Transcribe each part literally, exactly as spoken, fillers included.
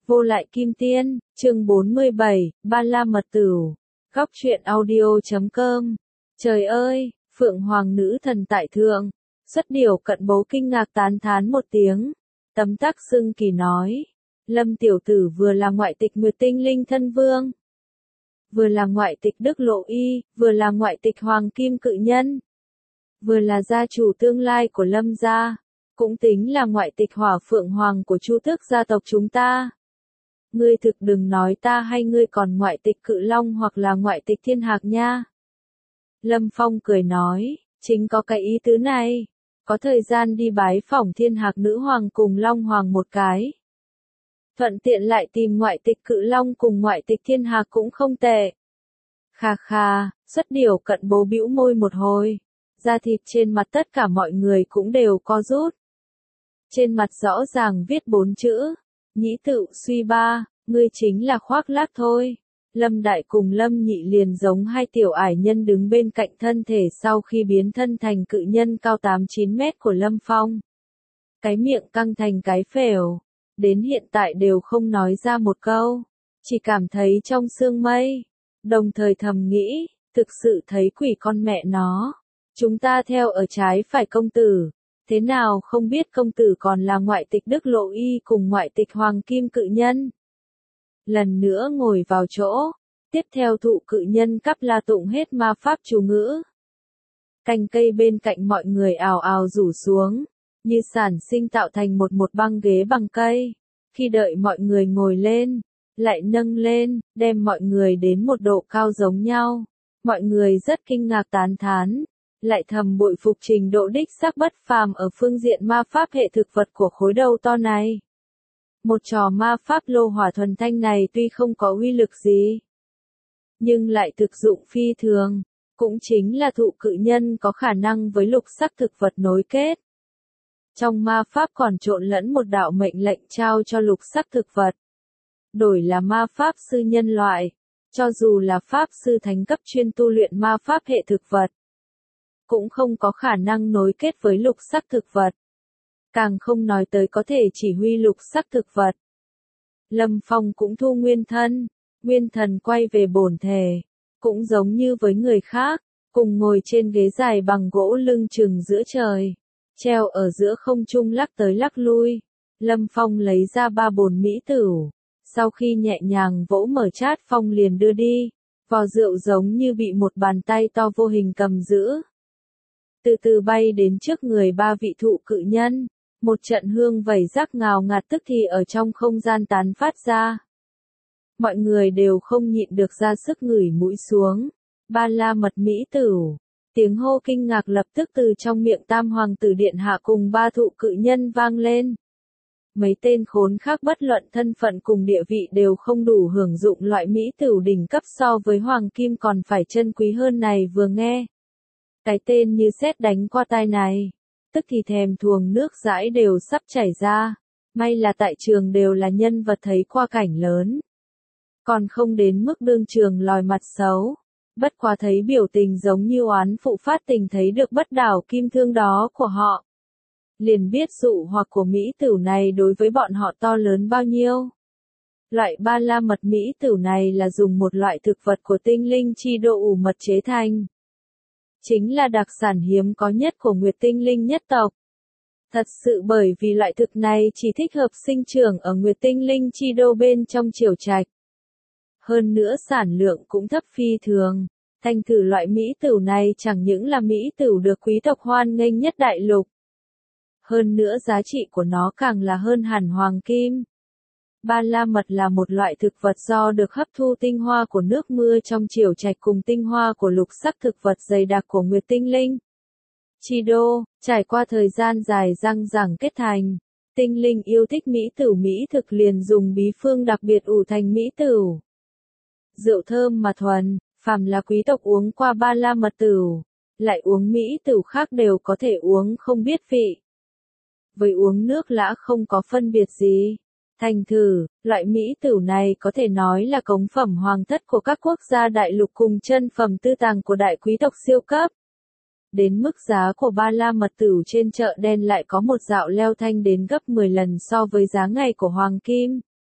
Vô lại kim tiên, chương bốn mươi bảy, Ba La Mật Tửu. Góc truyện audio chấm com. Trời ơi, Phượng Hoàng nữ thần tại thượng. Xuất điểu cận bố kinh ngạc tán thán một tiếng. Tấm tắc xưng kỳ nói. Lâm tiểu tử vừa là ngoại tịch Nguyệt Tinh Linh thân vương, vừa là ngoại tịch Đức Lộ Y, vừa là ngoại tịch Hoàng Kim Cự Nhân, vừa là gia chủ tương lai của Lâm gia, cũng tính là ngoại tịch Hỏa Phượng Hoàng của Chu Tước gia tộc chúng ta. Ngươi thực đừng nói ta hay ngươi còn ngoại tịch Cự Long hoặc là ngoại tịch Thiên Hạc nha. Lâm Phong cười nói, chính có cái ý tứ này, có thời gian đi bái phỏng Thiên Hạc nữ hoàng cùng Long Hoàng một cái. Thuận tiện lại tìm ngoại tịch Cự Long cùng ngoại tịch Thiên Hạc cũng không tệ. Khà khà, Xuất điểu cận bố bĩu môi một hồi, da thịt trên mặt tất cả mọi người cũng đều co rút. Trên mặt rõ ràng viết bốn chữ, nhĩ tự suy ba, ngươi chính là khoác lác thôi. Lâm Đại cùng Lâm Nhị liền giống hai tiểu ải nhân đứng bên cạnh thân thể sau khi biến thân thành cự nhân cao tám chín mét của Lâm Phong. Cái miệng căng thành cái phèo, đến hiện tại đều không nói ra một câu, chỉ cảm thấy trong sương mây, đồng thời thầm nghĩ, thực sự thấy quỷ con mẹ nó. Chúng ta theo ở trái phải công tử, thế nào không biết công tử còn là ngoại tịch Đức Lộ Y cùng ngoại tịch Hoàng Kim Cự Nhân. Lần nữa ngồi vào chỗ, tiếp theo thụ cự nhân cắp la tụng hết ma pháp chú ngữ. Cành cây bên cạnh mọi người ào ào rủ xuống, như sản sinh tạo thành một một băng ghế bằng cây. Khi đợi mọi người ngồi lên, lại nâng lên, đem mọi người đến một độ cao giống nhau. Mọi người rất kinh ngạc tán thán, lại thầm bội phục trình độ đích xác bất phàm ở phương diện ma pháp hệ thực vật của khối đầu to này. Một trò ma pháp lô hỏa thuần thanh này tuy không có uy lực gì, nhưng lại thực dụng phi thường, cũng chính là thụ cự nhân có khả năng với lục sắc thực vật nối kết. Trong ma pháp còn trộn lẫn một đạo mệnh lệnh trao cho lục sắc thực vật. Đổi là ma pháp sư nhân loại, cho dù là pháp sư thánh cấp chuyên tu luyện ma pháp hệ thực vật, cũng không có khả năng nối kết với lục sắc thực vật. Càng không nói tới có thể chỉ huy lục sắc thực vật. Lâm Phong cũng thu nguyên thân, nguyên thần quay về bổn thể, cũng giống như với người khác, cùng ngồi trên ghế dài bằng gỗ lưng chừng giữa trời, treo ở giữa không trung lắc tới lắc lui. Lâm Phong lấy ra ba bồn mỹ tửu, sau khi nhẹ nhàng vỗ mở chát phong liền đưa đi, vò rượu giống như bị một bàn tay to vô hình cầm giữ. Từ từ bay đến trước người ba vị thụ cự nhân, một trận hương vẩy rác ngào ngạt tức thì ở trong không gian tán phát ra. Mọi người đều không nhịn được ra sức ngửi mũi xuống. Ba La Mật mỹ tửu, tiếng hô kinh ngạc lập tức từ trong miệng Tam Hoàng tử điện hạ cùng ba thụ cự nhân vang lên. Mấy tên khốn khác bất luận thân phận cùng địa vị đều không đủ hưởng dụng loại mỹ tửu đỉnh cấp so với hoàng kim còn phải chân quý hơn này vừa nghe. Cái tên như sét đánh qua tai này, tức thì thèm thuồng nước dãi đều sắp chảy ra. May là tại trường đều là nhân vật thấy qua cảnh lớn, còn không đến mức đương trường lòi mặt xấu. Bất quá thấy biểu tình giống như oán phụ phát tình thấy được bất đảo kim thương đó của họ, liền biết dụ hoặc của mỹ tửu này đối với bọn họ to lớn bao nhiêu. Loại ba la mật mỹ tửu này là dùng một loại thực vật của tinh linh chi độ ủ mật chế thành. Chính là đặc sản hiếm có nhất của Nguyệt Tinh Linh nhất tộc. Thật sự bởi vì loại thực này chỉ thích hợp sinh trưởng ở Nguyệt Tinh Linh chi đô bên trong triều trạch. Hơn nữa sản lượng cũng thấp phi thường. Thành thử loại mỹ tửu này chẳng những là mỹ tửu được quý tộc hoan nghênh nhất đại lục. Hơn nữa giá trị của nó càng là hơn hẳn hoàng kim. Ba la mật là một loại thực vật do được hấp thu tinh hoa của nước mưa trong triều trạch cùng tinh hoa của lục sắc thực vật dày đặc của Nguyệt Tinh Linh chi đô, trải qua thời gian dài răng rẳng kết thành. Tinh linh yêu thích mỹ tửu mỹ thực liền dùng bí phương đặc biệt ủ thành mỹ tửu. Rượu thơm mà thuần, phàm là quý tộc uống qua ba la mật tửu, lại uống mỹ tửu khác đều có thể uống không biết vị. Với uống nước lã không có phân biệt gì. Thành thử, loại mỹ tửu này có thể nói là cống phẩm hoàng thất của các quốc gia đại lục cùng chân phẩm tư tàng của đại quý tộc siêu cấp. Đến mức giá của ba la mật tửu trên chợ đen lại có một dạo leo thanh đến gấp mười lần so với giá ngày của hoàng kim.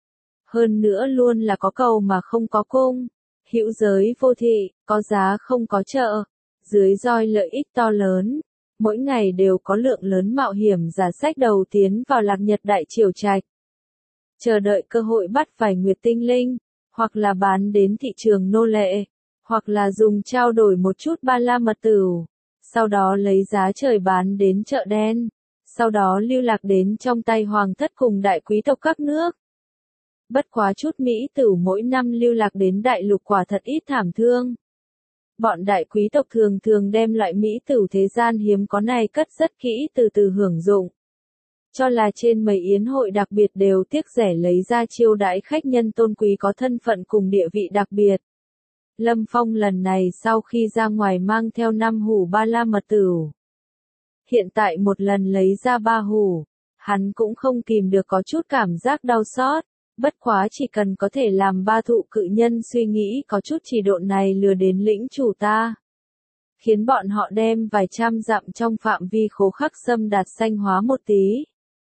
Hơn nữa luôn là có cầu mà không có cung, hữu giới vô thị, có giá không có chợ, dưới roi lợi ích to lớn. Mỗi ngày đều có lượng lớn mạo hiểm giả sách đầu tiến vào lạc nhật đại triều trạch. Chờ đợi cơ hội bắt vài nguyệt tinh linh, hoặc là bán đến thị trường nô lệ, hoặc là dùng trao đổi một chút ba la mật tửu, sau đó lấy giá trời bán đến chợ đen, sau đó lưu lạc đến trong tay hoàng thất cùng đại quý tộc các nước. Bất quá chút Mỹ tửu mỗi năm lưu lạc đến đại lục quả thật ít thảm thương. Bọn đại quý tộc thường thường đem loại Mỹ tửu thế gian hiếm có này cất rất kỹ từ từ hưởng dụng. Cho là trên mấy yến hội đặc biệt đều tiếc rẻ lấy ra chiêu đãi khách nhân tôn quý có thân phận cùng địa vị đặc biệt. Lâm Phong lần này sau khi ra ngoài mang theo năm hủ ba la mật tửu. Hiện tại một lần lấy ra ba hủ, hắn cũng không kìm được có chút cảm giác đau xót. Bất quá chỉ cần có thể làm ba thụ cự nhân suy nghĩ có chút chỉ độ này lừa đến lĩnh chủ ta. Khiến bọn họ đem vài trăm dặm trong phạm vi khố khắc xâm đạt xanh hóa một tí.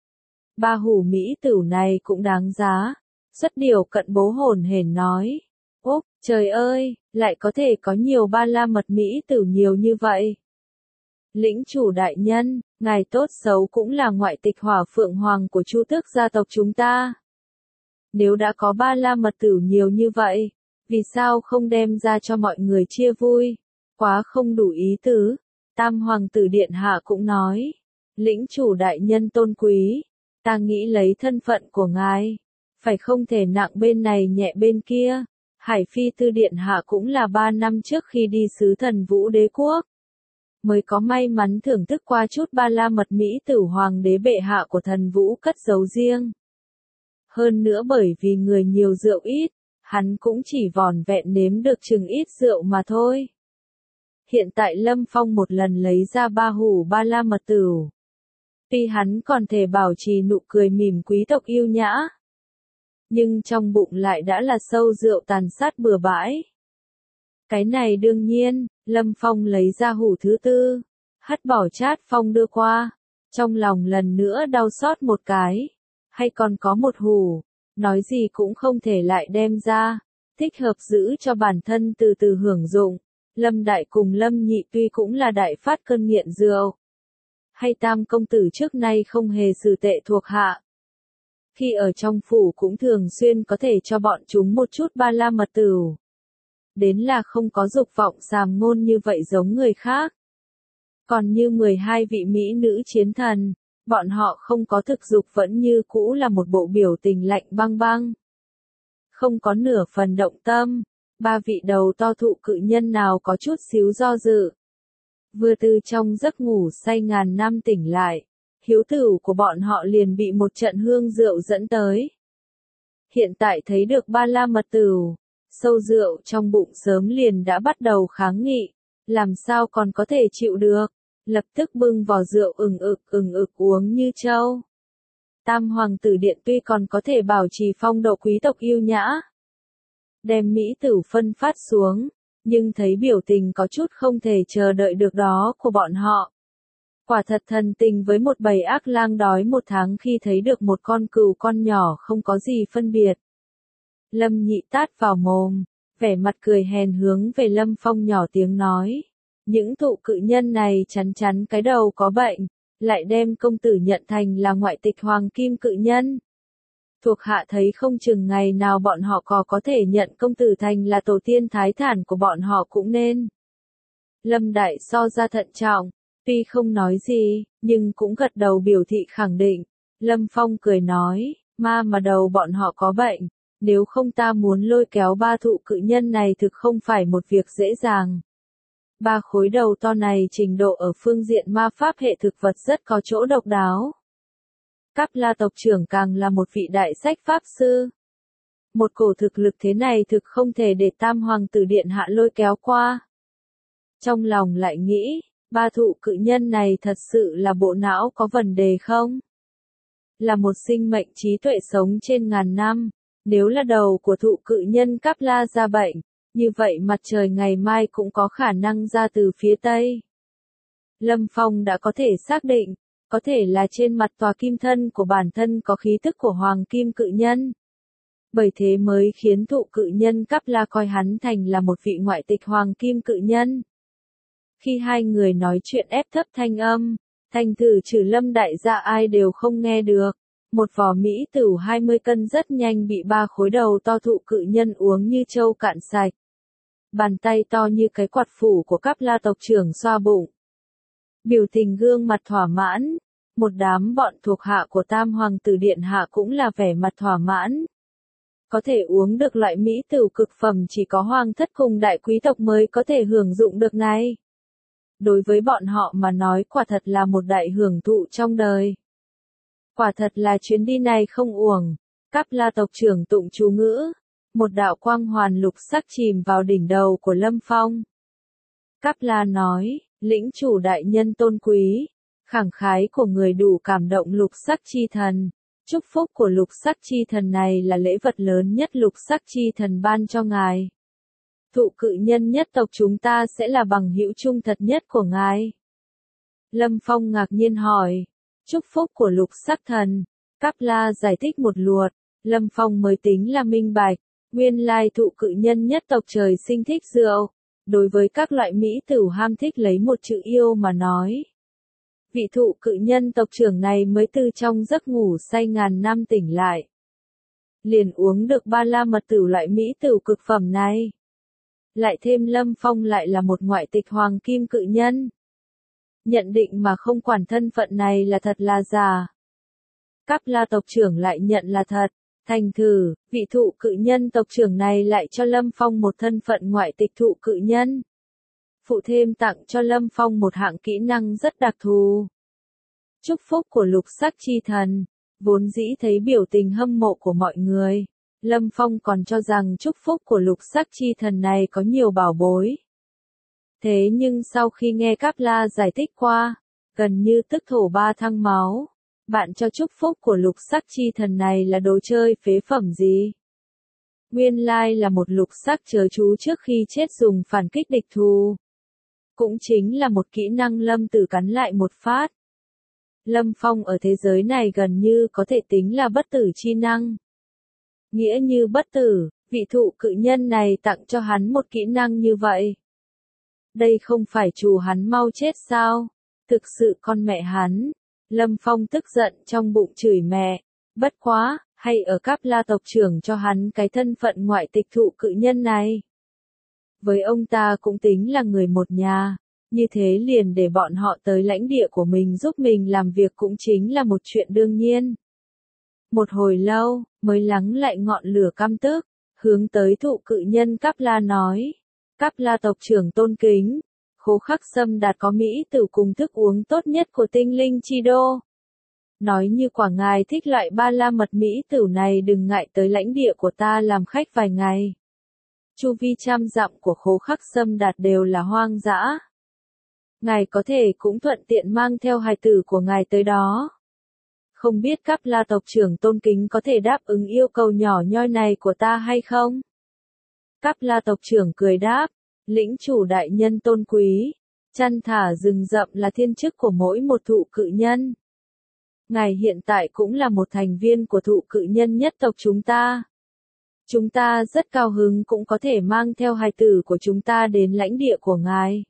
Ba hủ Mỹ tửu này cũng đáng giá. Xuất điều cận bố hồn hển nói. Úp, trời ơi, lại có thể có nhiều ba la mật Mỹ tửu nhiều như vậy. Lĩnh chủ đại nhân, ngài tốt xấu cũng là ngoại tịch hỏa phượng hoàng của Chu tước gia tộc chúng ta. Nếu đã có ba la mật tửu nhiều như vậy, vì sao không đem ra cho mọi người chia vui? Quá không đủ ý tứ. Tam hoàng tử điện hạ cũng nói. Lĩnh chủ đại nhân tôn quý, ta nghĩ lấy thân phận của ngài, phải không thể nặng bên này nhẹ bên kia. Hải phi tư điện hạ cũng là ba năm trước khi đi sứ thần vũ đế quốc, mới có may mắn thưởng thức qua chút ba la mật Mỹ tửu hoàng đế bệ hạ của thần vũ cất giấu riêng. Hơn nữa bởi vì người nhiều rượu ít, hắn cũng chỉ vòn vẹn nếm được chừng ít rượu mà thôi. Hiện tại Lâm Phong một lần lấy ra ba hủ ba la mật tửu. Tuy hắn còn thể bảo trì nụ cười mỉm quý tộc yêu nhã, nhưng trong bụng lại đã là sâu rượu tàn sát bừa bãi. Cái này đương nhiên, Lâm Phong lấy ra hủ thứ tư, hất bỏ chát phong đưa qua, trong lòng lần nữa đau xót một cái. Hay còn có một hủ, nói gì cũng không thể lại đem ra, thích hợp giữ cho bản thân từ từ hưởng dụng. Lâm Đại cùng Lâm Nhị tuy cũng là đại phát cơn nghiện rượu, hay Tam công tử trước nay không hề xử tệ thuộc hạ. Khi ở trong phủ cũng thường xuyên có thể cho bọn chúng một chút ba la mật tửu. Đến là không có dục vọng sàm ngôn như vậy giống người khác. Còn như mười hai vị mỹ nữ chiến thần, bọn họ không có thực dục vẫn như cũ là một bộ biểu tình lạnh băng băng. Không có nửa phần động tâm, ba vị đầu to thụ cự nhân nào có chút xíu do dự. Vừa từ trong giấc ngủ say ngàn năm tỉnh lại, hiếu tửu của bọn họ liền bị một trận hương rượu dẫn tới. Hiện tại thấy được ba la mật tửu, sâu rượu trong bụng sớm liền đã bắt đầu kháng nghị, làm sao còn có thể chịu được. Lập tức bưng vò rượu ừng ực ừng ực uống như trâu. Tam hoàng tử điện tuy còn có thể bảo trì phong độ quý tộc yêu nhã, đem Mỹ tửu phân phát xuống, nhưng thấy biểu tình có chút không thể chờ đợi được đó của bọn họ. Quả thật thần tình với một bầy ác lang đói một tháng khi thấy được một con cừu con nhỏ không có gì phân biệt. Lâm Nhị tát vào mồm, vẻ mặt cười hèn hướng về Lâm Phong nhỏ tiếng nói. Những thụ cự nhân này chắn chắn cái đầu có bệnh, lại đem công tử nhận thành là ngoại tịch hoàng kim cự nhân. Thuộc hạ thấy không chừng ngày nào bọn họ có có thể nhận công tử thành là tổ tiên thái thản của bọn họ cũng nên. Lâm Đại so ra thận trọng, tuy không nói gì, nhưng cũng gật đầu biểu thị khẳng định. Lâm Phong cười nói, ma mà đầu bọn họ có bệnh, nếu không ta muốn lôi kéo ba thụ cự nhân này thực không phải một việc dễ dàng. Ba khối đầu to này trình độ ở phương diện ma pháp hệ thực vật rất có chỗ độc đáo. Cáp La tộc trưởng càng là một vị đại sách pháp sư. Một cổ thực lực thế này thực không thể để Tam hoàng tử điện hạ lôi kéo qua. Trong lòng lại nghĩ, ba thụ cự nhân này thật sự là bộ não có vấn đề không? Là một sinh mệnh trí tuệ sống trên ngàn năm, nếu là đầu của thụ cự nhân Cáp La ra bệnh, như vậy mặt trời ngày mai cũng có khả năng ra từ phía tây. Lâm Phong đã có thể xác định, có thể là trên mặt tòa kim thân của bản thân có khí tức của hoàng kim cự nhân. Bởi thế mới khiến thụ cự nhân Cáp La coi hắn thành là một vị ngoại tịch hoàng kim cự nhân. Khi hai người nói chuyện ép thấp thanh âm, thành thử trừ Lâm đại gia ai đều không nghe được. Một vò mỹ tửu hai mươi cân rất nhanh bị ba khối đầu to thụ cự nhân uống như trâu cạn sạch. Bàn tay to như cái quạt phủ của Cáp La tộc trưởng xoa bụng. Biểu tình gương mặt thỏa mãn. Một đám bọn thuộc hạ của Tam Hoàng tử Điện Hạ cũng là vẻ mặt thỏa mãn. Có thể uống được loại mỹ tửu cực phẩm chỉ có hoàng thất cùng đại quý tộc mới có thể hưởng dụng được này. Đối với bọn họ mà nói quả thật là một đại hưởng thụ trong đời. Quả thật là chuyến đi này không uổng. Cáp La tộc trưởng tụng chú ngữ. Một đạo quang hoàn lục sắc chìm vào đỉnh đầu của Lâm Phong. Cáp La nói, lĩnh chủ đại nhân tôn quý. Khẳng khái của người đủ cảm động lục sắc chi thần. Chúc phúc của lục sắc chi thần này là lễ vật lớn nhất lục sắc chi thần ban cho ngài. Thụ cự nhân nhất tộc chúng ta sẽ là bằng hữu trung thật nhất của ngài. Lâm Phong ngạc nhiên hỏi. Chúc phúc của lục sắc thần. Cáp La giải thích một lượt. Lâm Phong mới tính là minh bạch. Nguyên lai thụ cự nhân nhất tộc trời sinh thích rượu. Đối với các loại mỹ tửu ham thích lấy một chữ yêu mà nói. Vị thụ cự nhân tộc trưởng này mới từ trong giấc ngủ say ngàn năm tỉnh lại. Liền uống được ba la mật tửu loại mỹ tửu cực phẩm này. Lại thêm Lâm Phong lại là một ngoại tịch hoàng kim cự nhân. Nhận định mà không quản thân phận này là thật là giả. Cáp La tộc trưởng lại nhận là thật. Thành thử, vị thụ cự nhân tộc trưởng này lại cho Lâm Phong một thân phận ngoại tịch thụ cự nhân. Phụ thêm tặng cho Lâm Phong một hạng kỹ năng rất đặc thù. Chúc phúc của lục sắc chi thần. Vốn dĩ thấy biểu tình hâm mộ của mọi người. Lâm Phong còn cho rằng chúc phúc của lục sắc chi thần này có nhiều bảo bối. Thế nhưng sau khi nghe Cáp La giải thích qua, gần như tức thổ ba thăng máu. Bạn cho chúc phúc của lục sắc chi thần này là đồ chơi phế phẩm gì? Nguyên lai là một lục sắc chớ chú trước khi chết dùng phản kích địch thù. Cũng chính là một kỹ năng lâm tử cắn lại một phát. Lâm Phong ở thế giới này gần như có thể tính là bất tử chi năng. Nghĩa như bất tử, vị thụ cự nhân này tặng cho hắn một kỹ năng như vậy. Đây không phải chủ hắn mau chết sao? Thực sự con mẹ hắn. Lâm Phong tức giận trong bụng chửi mẹ. Bất quá, hay ở Cáp La tộc trưởng cho hắn cái thân phận ngoại tịch thụ cự nhân này. Với ông ta cũng tính là người một nhà. Như thế liền để bọn họ tới lãnh địa của mình giúp mình làm việc cũng chính là một chuyện đương nhiên. Một hồi lâu, mới lắng lại ngọn lửa căm tức, hướng tới thụ cự nhân Cáp La nói. Cáp La tộc trưởng tôn kính, Khố Khắc Sâm Đạt có mỹ tửu cùng thức uống tốt nhất của tinh linh chi đô. Nói như quả ngài thích loại ba la mật mỹ tửu này đừng ngại tới lãnh địa của ta làm khách vài ngày. Chu vi trăm dặm của Khố Khắc Sâm Đạt đều là hoang dã. Ngài có thể cũng thuận tiện mang theo hài tử của ngài tới đó. Không biết Cáp La tộc trưởng tôn kính có thể đáp ứng yêu cầu nhỏ nhoi này của ta hay không? Cáp La tộc trưởng cười đáp, lĩnh chủ đại nhân tôn quý, chăn thả rừng rậm là thiên chức của mỗi một thụ cự nhân. Ngài hiện tại cũng là một thành viên của thụ cự nhân nhất tộc chúng ta. Chúng ta rất cao hứng cũng có thể mang theo hài tử của chúng ta đến lãnh địa của ngài.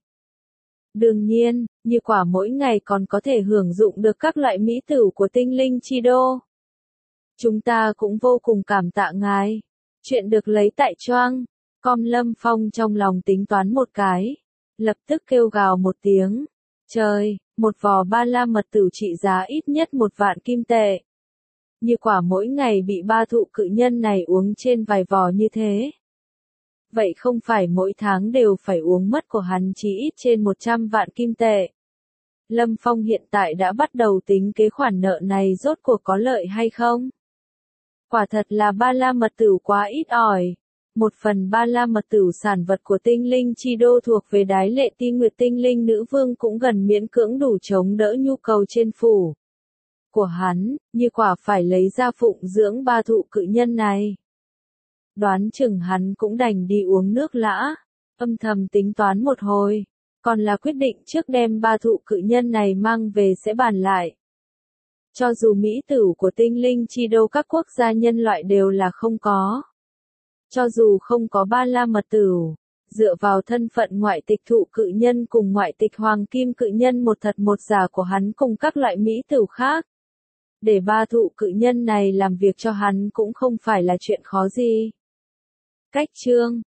Đương nhiên, như quả mỗi ngày còn có thể hưởng dụng được các loại mỹ tửu của tinh linh chi đô. Chúng ta cũng vô cùng cảm tạ ngài. Chuyện được lấy tại Choang. Com Lâm Phong trong lòng tính toán một cái. Lập tức kêu gào một tiếng. Trời, một vò ba la mật tửu trị giá ít nhất một vạn kim tệ. Như quả mỗi ngày bị ba thụ cự nhân này uống trên vài vò như thế. Vậy không phải mỗi tháng đều phải uống mất của hắn chỉ ít trên một trăm vạn kim tệ. Lâm Phong hiện tại đã bắt đầu tính kế khoản nợ này rốt cuộc có lợi hay không? Quả thật là ba la mật tửu quá ít ỏi. Một phần ba la mật tửu sản vật của tinh linh chi đô thuộc về đái lệ ti nguyệt tinh linh nữ vương cũng gần miễn cưỡng đủ chống đỡ nhu cầu trên phủ của hắn, như quả phải lấy ra phụng dưỡng ba thụ cự nhân này. Đoán chừng hắn cũng đành đi uống nước lã, âm thầm tính toán một hồi, còn là quyết định trước đem ba thụ cự nhân này mang về sẽ bàn lại. Cho dù mỹ tửu của tinh linh chi đâu các quốc gia nhân loại đều là không có. Cho dù không có ba la mật tửu, dựa vào thân phận ngoại tịch thụ cự nhân cùng ngoại tịch hoàng kim cự nhân một thật một giả của hắn cùng các loại mỹ tửu khác. Để ba thụ cự nhân này làm việc cho hắn cũng không phải là chuyện khó gì. Cách chương